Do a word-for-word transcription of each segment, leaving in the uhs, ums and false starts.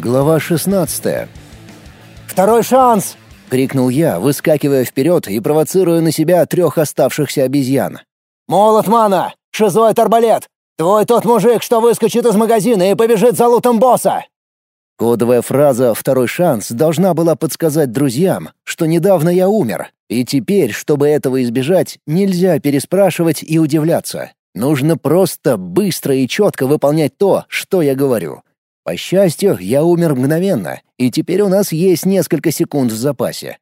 Глава шестнадцатая. «Второй шанс!» — крикнул я, выскакивая вперед и провоцируя на себя трех оставшихся обезьян. «Молот мана! Шизоид арбалет! Твой тот мужик, что выскочит из магазина и побежит за лутом босса!» Кодовая фраза «второй шанс» должна была подсказать друзьям, что недавно я умер, и теперь, чтобы этого избежать, нельзя переспрашивать и удивляться. Нужно просто быстро и четко выполнять то, что я говорю. По счастью, я умер мгновенно, и теперь у нас есть несколько секунд в запасе.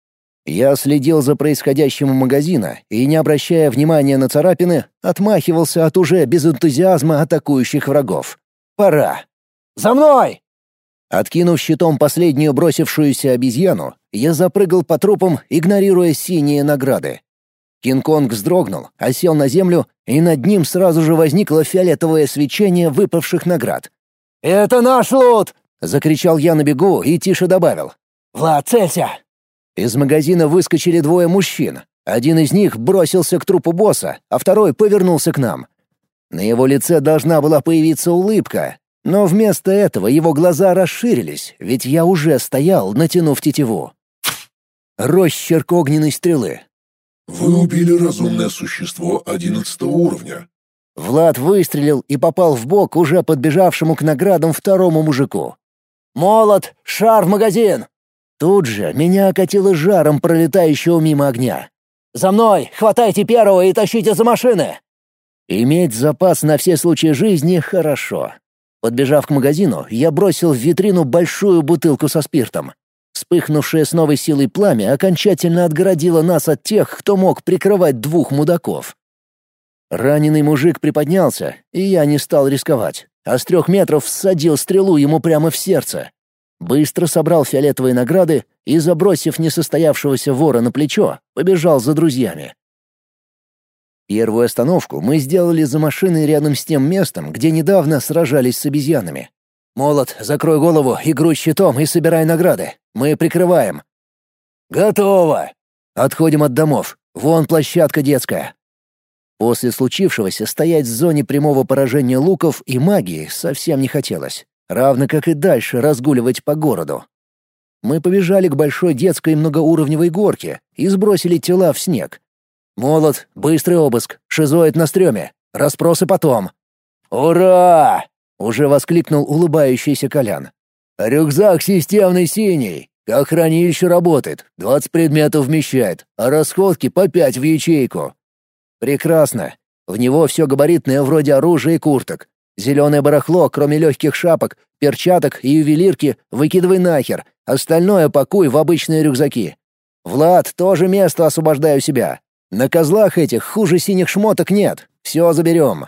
Я следил за происходящим у магазина и, не обращая внимания на царапины, отмахивался от уже без энтузиазма атакующих врагов. Пора. «За мной!» Откинув щитом последнюю бросившуюся обезьяну, я запрыгал по трупам, игнорируя синие награды. Кинг-Конг вздрогнул, осел на землю, и над ним сразу же возникло фиолетовое свечение выпавших наград. «Это наш лут!» — закричал я на бегу и тише добавил. «Влад, целься!» Из магазина выскочили двое мужчин. Один из них бросился к трупу босса, а второй повернулся к нам. На его лице должна была появиться улыбка, но вместо этого его глаза расширились, ведь я уже стоял, натянув тетиву. Росчерк огненной стрелы. Вы убили разумное существо одиннадцатого уровня. Влад выстрелил и попал в бок уже подбежавшему к наградам второму мужику. «Молот! Шар в магазин!» Тут же меня окатило жаром пролетающего мимо огня. «За мной! Хватайте первого и тащите за машины!» Иметь запас на все случаи жизни — хорошо. Подбежав к магазину, я бросил в витрину большую бутылку со спиртом. Вспыхнувшее с новой силой пламя окончательно отгородило нас от тех, кто мог прикрывать двух мудаков. Раненый мужик приподнялся, и я не стал рисковать, а с трех метров всадил стрелу ему прямо в сердце. Быстро собрал фиолетовые награды и, забросив несостоявшегося вора на плечо, побежал за друзьями. Первую остановку мы сделали за машиной рядом с тем местом, где недавно сражались с обезьянами. «Молот, закрой голову и грудь щитом и собирай награды. Мы прикрываем». «Готово!» «Отходим от домов. Вон площадка детская». После случившегося стоять в зоне прямого поражения луков и магии совсем не хотелось, равно как и дальше разгуливать по городу. Мы побежали к большой детской многоуровневой горке и сбросили тела в снег. «Молот, быстрый обыск, шизоид на стреме, расспросы потом». «Ура!» — уже воскликнул улыбающийся Колян. «Рюкзак системный синий, как хранилище работает, двадцать предметов вмещает, а расходки по пять в ячейку». «Прекрасно. В него все габаритное вроде оружия и курток. Зеленое барахло, кроме легких шапок, перчаток и ювелирки, выкидывай нахер, остальное пакуй в обычные рюкзаки. Влад, тоже место освобождаю себя. На козлах этих хуже синих шмоток нет, все заберем».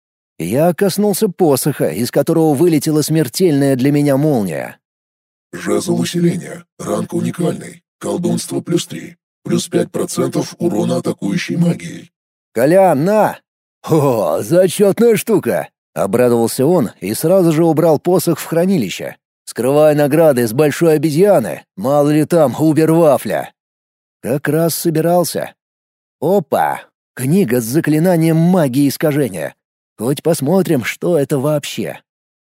Я коснулся посоха, из которого вылетела смертельная для меня молния. Жезл усиления. Ранг уникальный. Колдунство плюс три. Плюс пять процентов урона атакующей магией. «Колян, на!» «О, зачетная штука!» — обрадовался он и сразу же убрал посох в хранилище. «Скрывай награды с большой обезьяны, мало ли там убер-вафля». Как раз собирался. Опа! Книга с заклинанием магии искажения. Хоть посмотрим, что это вообще.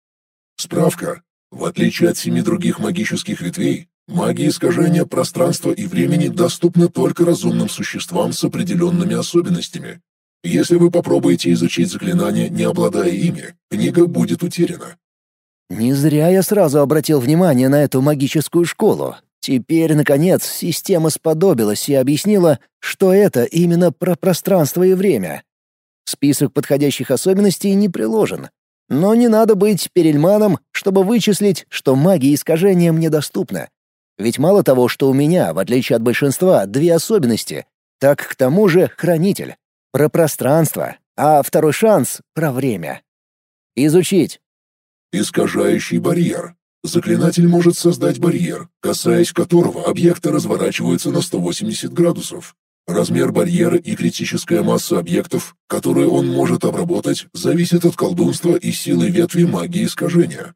Справка. В отличие от семи других магических ветвей, магия искажения пространства и времени доступна только разумным существам с определенными особенностями. Если вы попробуете изучить заклинание, не обладая ими, книга будет утеряна. Не зря я сразу обратил внимание на эту магическую школу. Теперь, наконец, система сподобилась и объяснила, что это именно про пространство и время. Список подходящих особенностей не приложен. Но не надо быть перельманом, чтобы вычислить, что магия искажения мне доступна. Ведь мало того, что у меня, в отличие от большинства, две особенности, так к тому же хранитель. Про пространство, а второй шанс — про время. Изучить. Искажающий барьер. Заклинатель может создать барьер, касаясь которого объекты разворачиваются на сто восемьдесят градусов. Размер барьера и критическая масса объектов, которые он может обработать, зависит от колдунства и силы ветви магии искажения.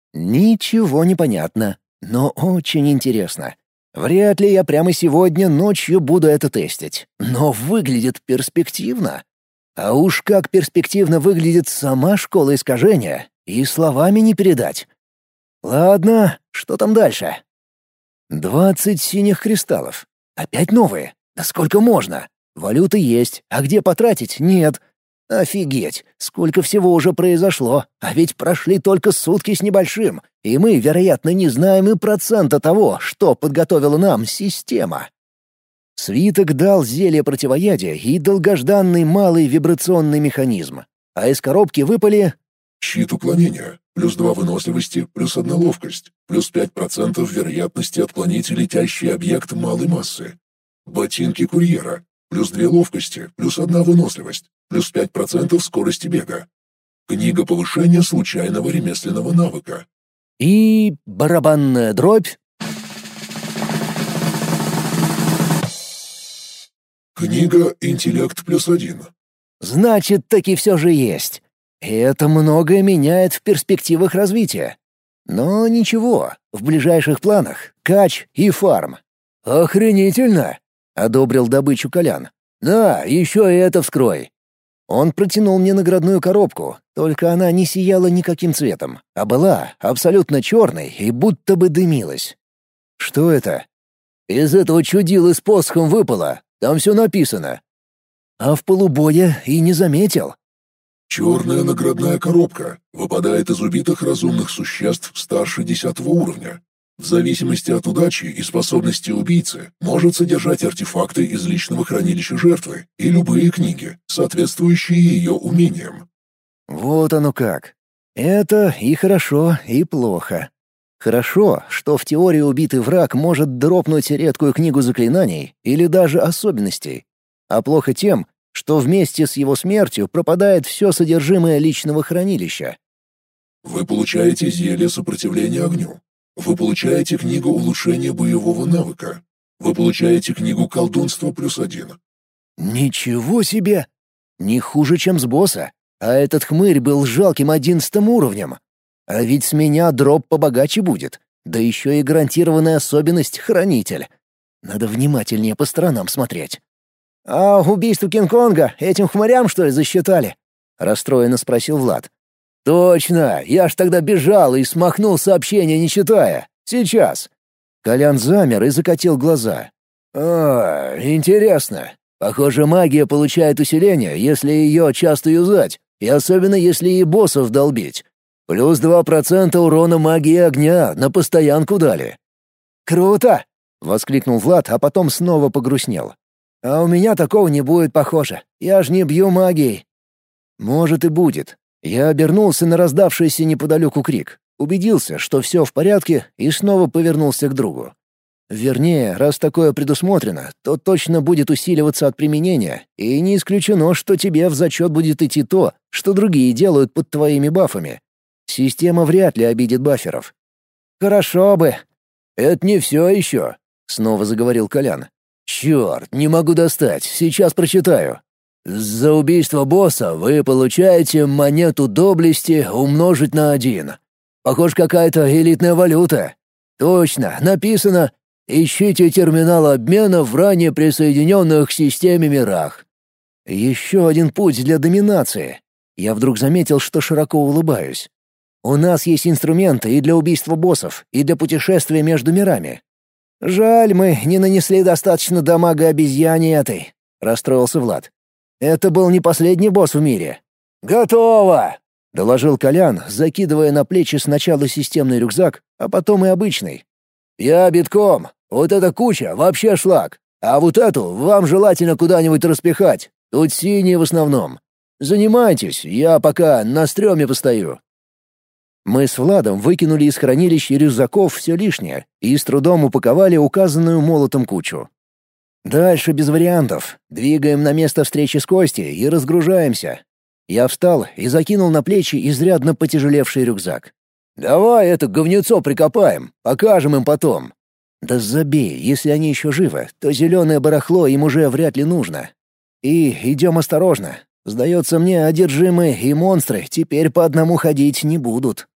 Ничего не понятно, но очень интересно. Вряд ли я прямо сегодня ночью буду это тестить, но выглядит перспективно. А уж как перспективно выглядит сама школа искажения, и словами не передать. Ладно, что там дальше? Двадцать синих кристаллов. Опять новые? Да сколько можно? Валюты есть, а где потратить — нет. Офигеть, сколько всего уже произошло, а ведь прошли только сутки с небольшим, и мы, вероятно, не знаем и процента того, что подготовила нам система. Свиток дал зелье противоядия и долгожданный малый вибрационный механизм, а из коробки выпали... Щит уклонения, плюс два выносливости, плюс одна ловкость, плюс пять процентов вероятности отклонить летящий объект малой массы. Ботинки курьера, плюс две ловкости, плюс одна выносливость, плюс пять процентов скорости бега. Книга повышения случайного ремесленного навыка. И барабанная дробь. Книга «Интеллект плюс один». Значит, таки все же есть. И это многое меняет в перспективах развития. Но ничего, в ближайших планах — кач и фарм. «Охренительно!» — одобрил добычу Колян. «Да, еще и это вскрой». Он протянул мне наградную коробку, только она не сияла никаким цветом, а была абсолютно черной и будто бы дымилась. «Что это?» «Из этого чудила с посохом выпало. Там все написано». «А в полубоя и не заметил». Черная наградная коробка выпадает из убитых разумных существ старше десятого уровня. В зависимости от удачи и способности убийцы может содержать артефакты из личного хранилища жертвы и любые книги, соответствующие ее умениям. Вот оно как. Это и хорошо, и плохо. Хорошо, что в теории убитый враг может дропнуть редкую книгу заклинаний или даже особенностей. А плохо тем, что вместе с его смертью пропадает все содержимое личного хранилища. Вы получаете зелье сопротивления огню. Вы получаете книгу улучшения боевого навыка. Вы получаете книгу колдунства плюс один. Ничего себе! Не хуже, чем с босса. А этот хмырь был жалким одиннадцатым уровнем. А ведь с меня дроп побогаче будет. Да еще и гарантированная особенность — хранитель. Надо внимательнее по сторонам смотреть. «А убийство Кинг-Конга этим хмырям, что ли, засчитали?» — расстроенно спросил Влад. «Точно! Я ж тогда бежал и смахнул сообщение, не читая. Сейчас!» Колян замер и закатил глаза. «А, интересно. Похоже, магия получает усиление, если ее часто юзать, и особенно если и боссов долбить. Плюс два процента урона магии огня на постоянку дали». «Круто!» — воскликнул Влад, а потом снова погрустнел. «А у меня такого не будет, похоже. Я ж не бью магией». «Может и будет». Я обернулся на раздавшийся неподалеку крик, убедился, что все в порядке, и снова повернулся к другу. Вернее, раз такое предусмотрено, то точно будет усиливаться от применения, и не исключено, что тебе в зачет будет идти то, что другие делают под твоими бафами. Система вряд ли обидит баферов. «Хорошо бы». «Это не все еще», — снова заговорил Колян. «Черт, не могу достать, сейчас прочитаю. За убийство босса вы получаете монету доблести умножить на один. Похоже, какая-то элитная валюта. Точно, написано «Ищите терминал обмена в ранее присоединенных к системе мирах». Еще один путь для доминации. Я вдруг заметил, что широко улыбаюсь. У нас есть инструменты и для убийства боссов, и для путешествия между мирами. Жаль, мы не нанесли достаточно дамага обезьяне этой, — расстроился Влад. Это был не последний босс в мире. «Готово!» — доложил Колян, закидывая на плечи сначала системный рюкзак, а потом и обычный. «Я битком. Вот эта куча вообще шлак. А вот эту вам желательно куда-нибудь распихать. Тут синие в основном. Занимайтесь, я пока на стреме постою». Мы с Владом выкинули из хранилища рюкзаков все лишнее и с трудом упаковали указанную молотом кучу. Дальше без вариантов. Двигаем на место встречи с Костей и разгружаемся. Я встал и закинул на плечи изрядно потяжелевший рюкзак. «Давай это говнецо прикопаем, покажем им потом». «Да забей, если они еще живы, то зеленое барахло им уже вряд ли нужно. И идем осторожно. Сдается мне, одержимые и монстры теперь по одному ходить не будут».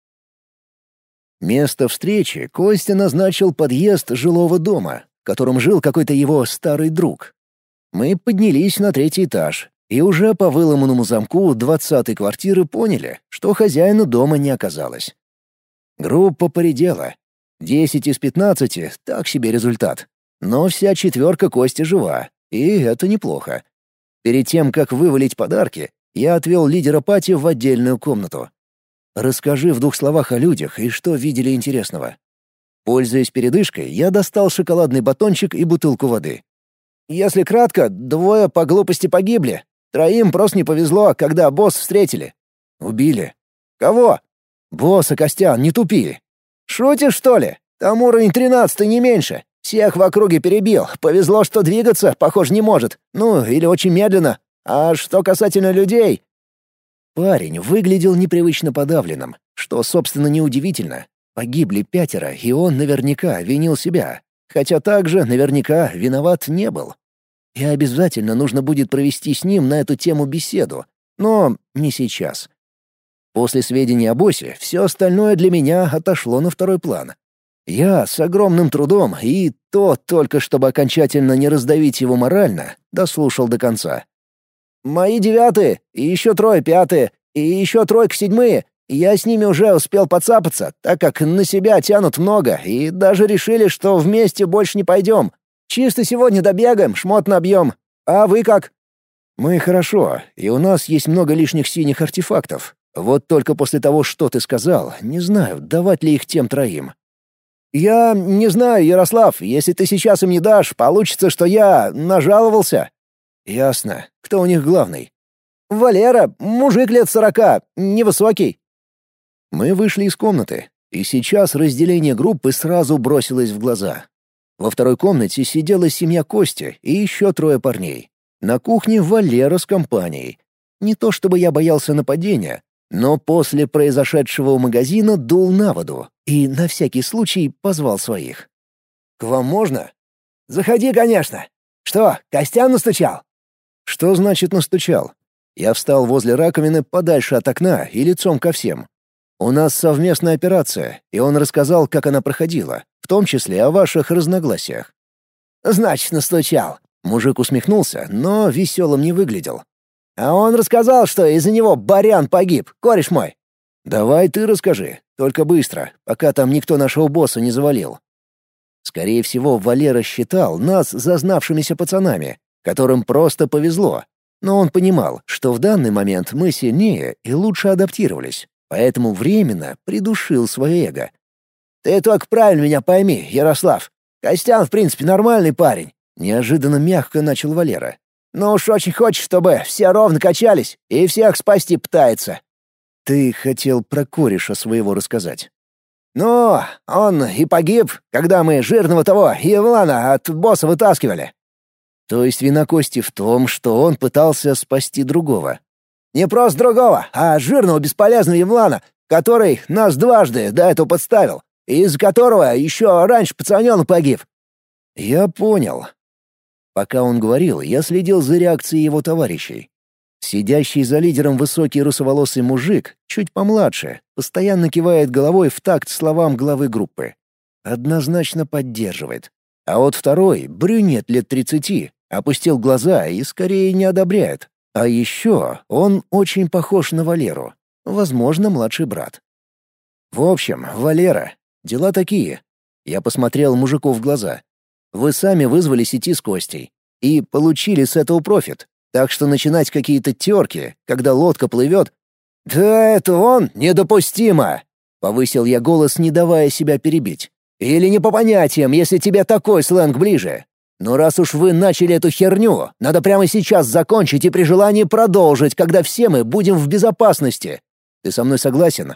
Место встречи Костя назначил подъезд жилого дома, в котором жил какой-то его старый друг. Мы поднялись на третий этаж, и уже по выломанному замку двадцатой квартиры поняли, что хозяина дома не оказалось. Группа поредела. Десять из пятнадцати — так себе результат. Но вся четверка Кости жива, и это неплохо. Перед тем, как вывалить подарки, я отвел лидера пати в отдельную комнату. «Расскажи в двух словах о людях и что видели интересного». Пользуясь передышкой, я достал шоколадный батончик и бутылку воды. «Если кратко, двое по глупости погибли. Троим просто не повезло, когда босс встретили». «Убили». «Кого?» «Босса, Костян, не тупи». «Шутишь, что ли? Там уровень тринадцатый, не меньше. Всех в округе перебил. Повезло, что двигаться, похоже, не может. Ну, или очень медленно. А что касательно людей...» Парень выглядел непривычно подавленным, что, собственно, неудивительно. Погибли пятеро, и он наверняка винил себя. Хотя также наверняка виноват не был. И обязательно нужно будет провести с ним на эту тему беседу. Но не сейчас. После сведений о боссе все остальное для меня отошло на второй план. Я с огромным трудом, и то только чтобы окончательно не раздавить его морально, дослушал до конца. «Мои девятые, и еще трое пятые, и еще тройка седьмые. Я с ними уже успел подцапаться, так как на себя тянут много, и даже решили, что вместе больше не пойдем. Чисто сегодня добегаем, шмот набьем. А вы как?» «Мы хорошо, и у нас есть много лишних синих артефактов. Вот только после того, что ты сказал, не знаю, давать ли их тем троим». «Я не знаю, Ярослав, если ты сейчас им не дашь, получится, что я нажаловался». «Ясно. Кто у них главный?» «Валера, мужик лет сорока, невысокий». Мы вышли из комнаты, и сейчас разделение группы сразу бросилось в глаза. Во второй комнате сидела семья Кости и еще трое парней. На кухне Валера с компанией. Не то чтобы я боялся нападения, но после произошедшего у магазина дул на воду и на всякий случай позвал своих. «К вам можно?» «Заходи, конечно. Что, Костян настучал?» «Что значит настучал?» Я встал возле раковины подальше от окна и лицом ко всем. «У нас совместная операция, и он рассказал, как она проходила, в том числе о ваших разногласиях». «Значит, настучал». Мужик усмехнулся, но веселым не выглядел. «А он рассказал, что из-за него Барян погиб, кореш мой». «Давай ты расскажи, только быстро, пока там никто нашего босса не завалил». Скорее всего, Валера считал нас зазнавшимися пацанами, которым просто повезло. Но он понимал, что в данный момент мы сильнее и лучше адаптировались, поэтому временно придушил свое эго. «Ты только правильно меня пойми, Ярослав. Костян, в принципе, нормальный парень», — неожиданно мягко начал Валера. «Но уж очень хочет, чтобы все ровно качались и всех спасти пытается». «Ты хотел про кореша своего рассказать». «Ну, он и погиб, когда мы жирного того Евлана от босса вытаскивали». «То есть вина Кости в том, что он пытался спасти другого?» «Не просто другого, а жирного бесполезного Евлана, который нас дважды до этого подставил, и из-за которого еще раньше пацанёнок погиб». «Я понял». Пока он говорил, я следил за реакцией его товарищей. Сидящий за лидером высокий русоволосый мужик, чуть помладше, постоянно кивает головой в такт словам главы группы. Однозначно поддерживает. А вот второй, брюнет лет тридцати, опустил глаза и скорее не одобряет. А еще он очень похож на Валеру. Возможно, младший брат. В общем, Валера, дела такие. Я посмотрел мужику в глаза. Вы сами вызвались идти с Костей. И получили с этого профит. Так что начинать какие-то терки, когда лодка плывет... «Да это он недопустимо!» — повысил я голос, не давая себя перебить. «Или не по понятиям, если тебе такой сленг ближе. Но раз уж вы начали эту херню, надо прямо сейчас закончить и при желании продолжить, когда все мы будем в безопасности. Ты со мной согласен?»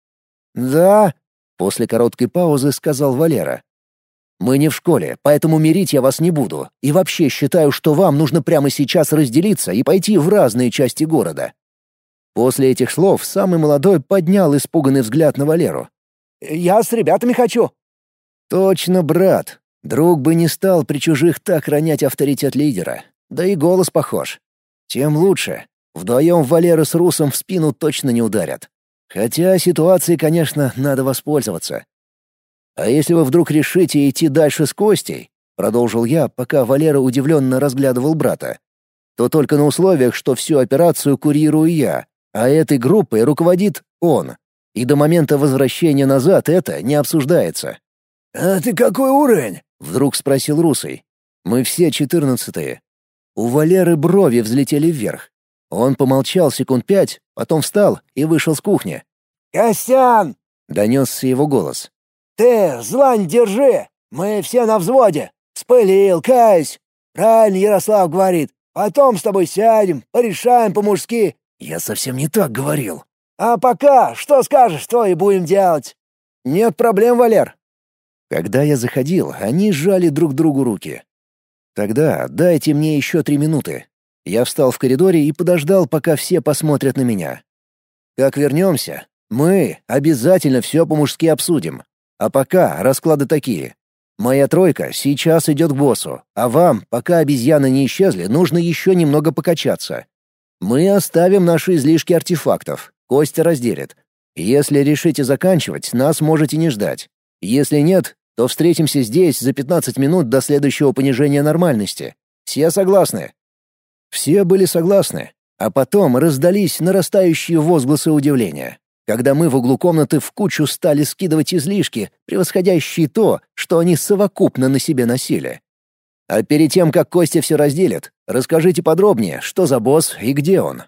«Да», — после короткой паузы сказал Валера. «Мы не в школе, поэтому мирить я вас не буду. И вообще считаю, что вам нужно прямо сейчас разделиться и пойти в разные части города». После этих слов самый молодой поднял испуганный взгляд на Валеру. «Я с ребятами хочу». «Точно, брат. Друг бы не стал при чужих так ронять авторитет лидера. Да и голос похож. Тем лучше. Вдвоем Валера с Русом в спину точно не ударят. Хотя ситуацией, конечно, надо воспользоваться. «А если вы вдруг решите идти дальше с Костей», — продолжил я, пока Валера удивленно разглядывал брата, «то только на условиях, что всю операцию курирую я, а этой группой руководит он. и до момента возвращения назад это не обсуждается. «А ты какой уровень?» — вдруг спросил Русый. «Мы все четырнадцатые». У Валеры брови взлетели вверх. Он помолчал секунд пять, потом встал и вышел с кухни. «Костян!» — донесся его голос. «Ты зла не держи! Мы все на взводе! Спылил, каюсь! Правильно Ярослав говорит. Потом с тобой сядем, порешаем по-мужски». «Я совсем не так говорил». «А пока что скажешь, то и будем делать». «Нет проблем, Валер». Когда я заходил, они сжали друг другу руки. «Тогда дайте мне еще три минуты». Я встал в коридоре и подождал, пока все посмотрят на меня. «Как вернемся, мы обязательно все по-мужски обсудим. А пока расклады такие. Моя тройка сейчас идет к боссу, а вам, пока обезьяны не исчезли, нужно еще немного покачаться. Мы оставим наши излишки артефактов, Костя разделит. Если решите заканчивать, нас можете не ждать. Если нет, то встретимся здесь за пятнадцать минут до следующего понижения нормальности. Все согласны?» Все были согласны, а потом раздались нарастающие возгласы удивления, когда мы в углу комнаты в кучу стали скидывать излишки, превосходящие то, что они совокупно на себе носили. А перед тем, как Костя все разделит, расскажите подробнее, что за босс и где он.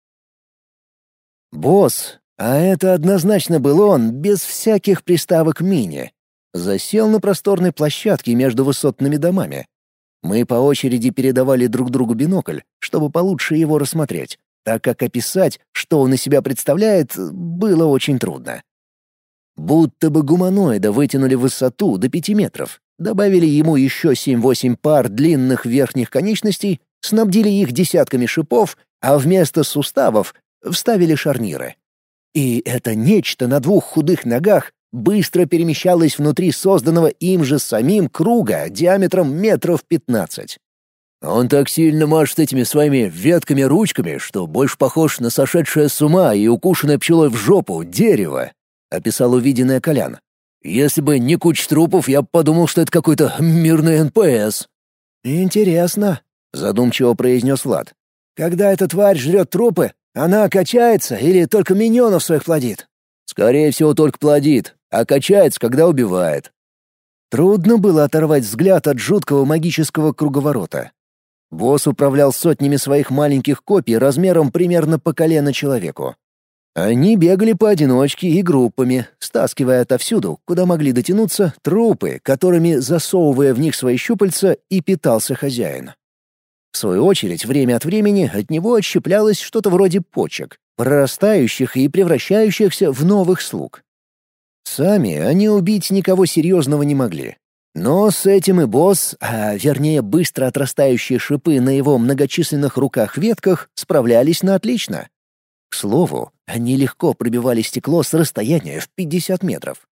Босс, а это однозначно был он, без всяких приставок «мини», засел на просторной площадке между высотными домами. Мы по очереди передавали друг другу бинокль, чтобы получше его рассмотреть, так как описать, что он из себя представляет, было очень трудно. Будто бы гуманоида вытянули в высоту до пяти метров, добавили ему еще семь-восемь пар длинных верхних конечностей, снабдили их десятками шипов, а вместо суставов вставили шарниры. И это нечто на двух худых ногах быстро перемещалось внутри созданного им же самим круга диаметром метров пятнадцать. «Он так сильно машет этими своими ветками-ручками, что больше похож на сошедшее с ума и укушенное пчелой в жопу дерево», — описал увиденное Колян. «Если бы не куча трупов, я бы подумал, что это какой-то мирный эн пэ эс». «Интересно», — задумчиво произнес Влад. «Когда эта тварь жрет трупы, она качается или только миньонов своих плодит?» «Скорее всего, только плодит, а качается, когда убивает». Трудно было оторвать взгляд от жуткого магического круговорота. Босс управлял сотнями своих маленьких копий размером примерно по колено человеку. Они бегали поодиночке и группами, стаскивая отовсюду, куда могли дотянуться, трупы, которыми, засовывая в них свои щупальца, и питался хозяин. В свою очередь, время от времени от него отщеплялось что-то вроде почек, прорастающих и превращающихся в новых слуг. Сами они убить никого серьезного не могли. Но с этим и босс, а вернее быстро отрастающие шипы на его многочисленных руках-ветках, справлялись на отлично. К слову, они легко пробивали стекло с расстояния в пятьдесят метров.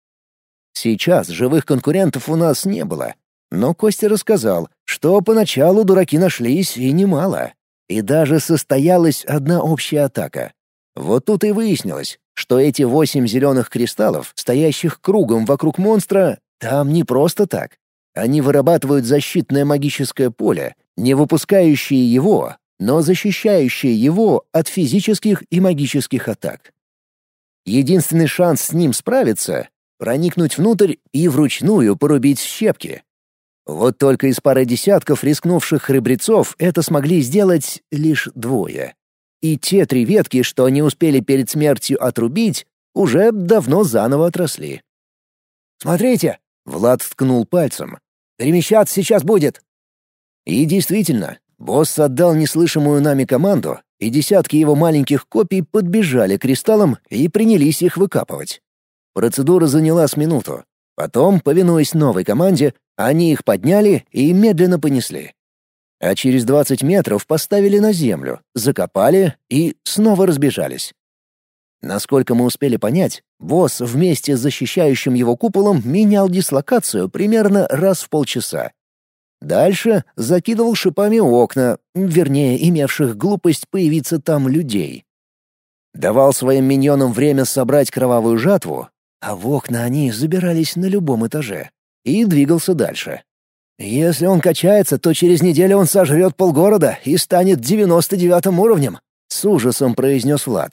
Сейчас живых конкурентов у нас не было, но Костя рассказал, что поначалу дураки нашлись и немало. И даже состоялась одна общая атака. Вот тут и выяснилось, что эти восемь зеленых кристаллов, стоящих кругом вокруг монстра, там не просто так. Они вырабатывают защитное магическое поле, не выпускающее его, но защищающее его от физических и магических атак. Единственный шанс с ним справиться — проникнуть внутрь и вручную порубить в щепки. Вот только из пары десятков рискнувших храбрецов это смогли сделать лишь двое. И те три ветки, что они успели перед смертью отрубить, уже давно заново отросли. «Смотрите!» — Влад ткнул пальцем. «Перемещаться сейчас будет!» И действительно, босс отдал неслышимую нами команду, и десятки его маленьких копий подбежали к кристаллам и принялись их выкапывать. Процедура заняла с минуту. Потом, повинуясь новой команде, они их подняли и медленно понесли. А через двадцать метров поставили на землю, закопали и снова разбежались. Насколько мы успели понять, босс вместе с защищающим его куполом менял дислокацию примерно раз в полчаса. Дальше закидывал шипами окна, вернее, имевших глупость появиться там людей. Давал своим миньонам время собрать кровавую жатву, а в окна они забирались на любом этаже, и двигался дальше. «Если он качается, то через неделю он сожрет полгорода и станет девяносто девятым уровнем», — с ужасом произнес Влад.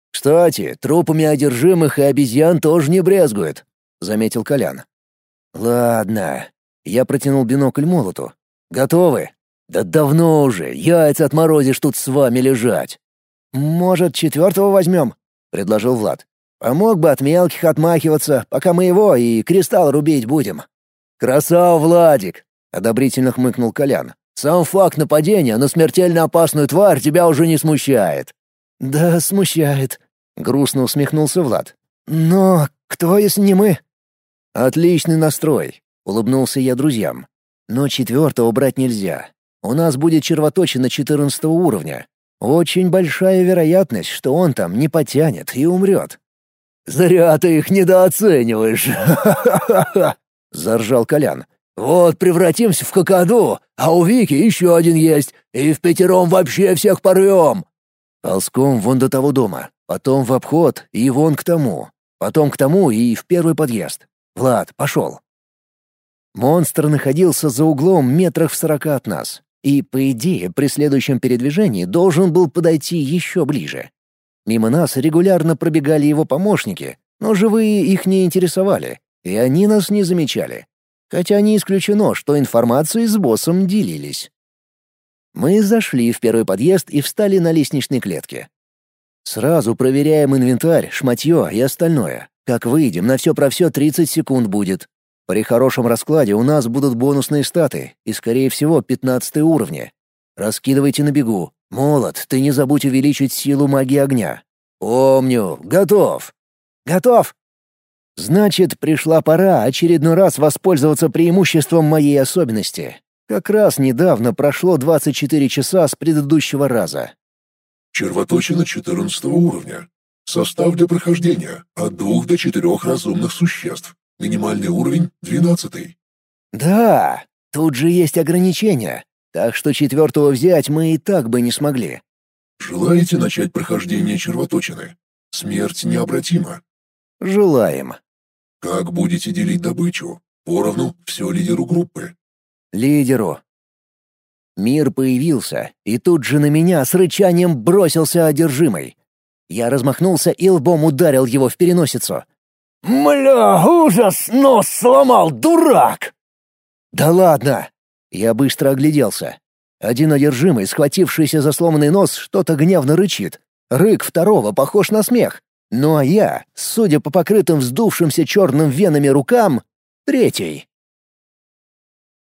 «Кстати, трупами одержимых и обезьян тоже не брезгуют», — заметил Колян. «Ладно». Я протянул бинокль Молоту. «Готовы?» «Да давно уже. Яйца отморозишь тут с вами лежать». «Может, четвертого возьмем?» — предложил Влад. «Помог бы от мелких отмахиваться, пока мы его и кристалл рубить будем». «Красава, Владик!» — одобрительно хмыкнул Колян. «Сам факт нападения на смертельно опасную тварь тебя уже не смущает». «Да, смущает», — грустно усмехнулся Влад. «Но кто, если не мы?» «Отличный настрой», — улыбнулся я друзьям. «Но четвертого брать нельзя. У нас будет червоточина четырнадцатого уровня. Очень большая вероятность, что он там не потянет и умрет». «Зря ты их недооцениваешь!» — заржал Колян. «Вот превратимся в какаду, а у Вики еще один есть, и в пятером вообще всех порвем!» «Ползком вон до того дома, потом в обход и вон к тому, потом к тому и в первый подъезд. Влад, пошел!» Монстр находился за углом метрах в сорока от нас, и, по идее, при следующем передвижении должен был подойти еще ближе. Мимо нас регулярно пробегали его помощники, но живые их не интересовали, и они нас не замечали. Хотя не исключено, что информацией с боссом делились. Мы зашли в первый подъезд и встали на лестничной клетке. Сразу проверяем инвентарь, шматье и остальное. Как выйдем, на все про все тридцать секунд будет. При хорошем раскладе у нас будут бонусные статы и, скорее всего, пятнадцатые уровни. Раскидывайте на бегу. Молот, ты не забудь увеличить силу магии огня. Помню. Готов. Готов. Значит, пришла пора очередной раз воспользоваться преимуществом моей особенности. Как раз недавно прошло двадцать четыре часа с предыдущего раза. Червоточина четырнадцатого уровня. Состав для прохождения от двух до четырех разумных существ. Минимальный уровень — двенадцатый. Да, тут же есть ограничения, так что четвертого взять мы и так бы не смогли. Желаете начать прохождение червоточины? Смерть необратима. Желаем. Как будете делить добычу? Поровну все лидеру группы. Лидеру. Мир появился, и тут же на меня с рычанием бросился одержимый. Я размахнулся и лбом ударил его в переносицу. «Мля, ужас! Нос сломал, дурак!» «Да ладно!» Я быстро огляделся. Один одержимый, схватившийся за сломанный нос, что-то гневно рычит. Рык второго похож на смех. Ну а я, судя по покрытым вздувшимся черным венами рукам, третий.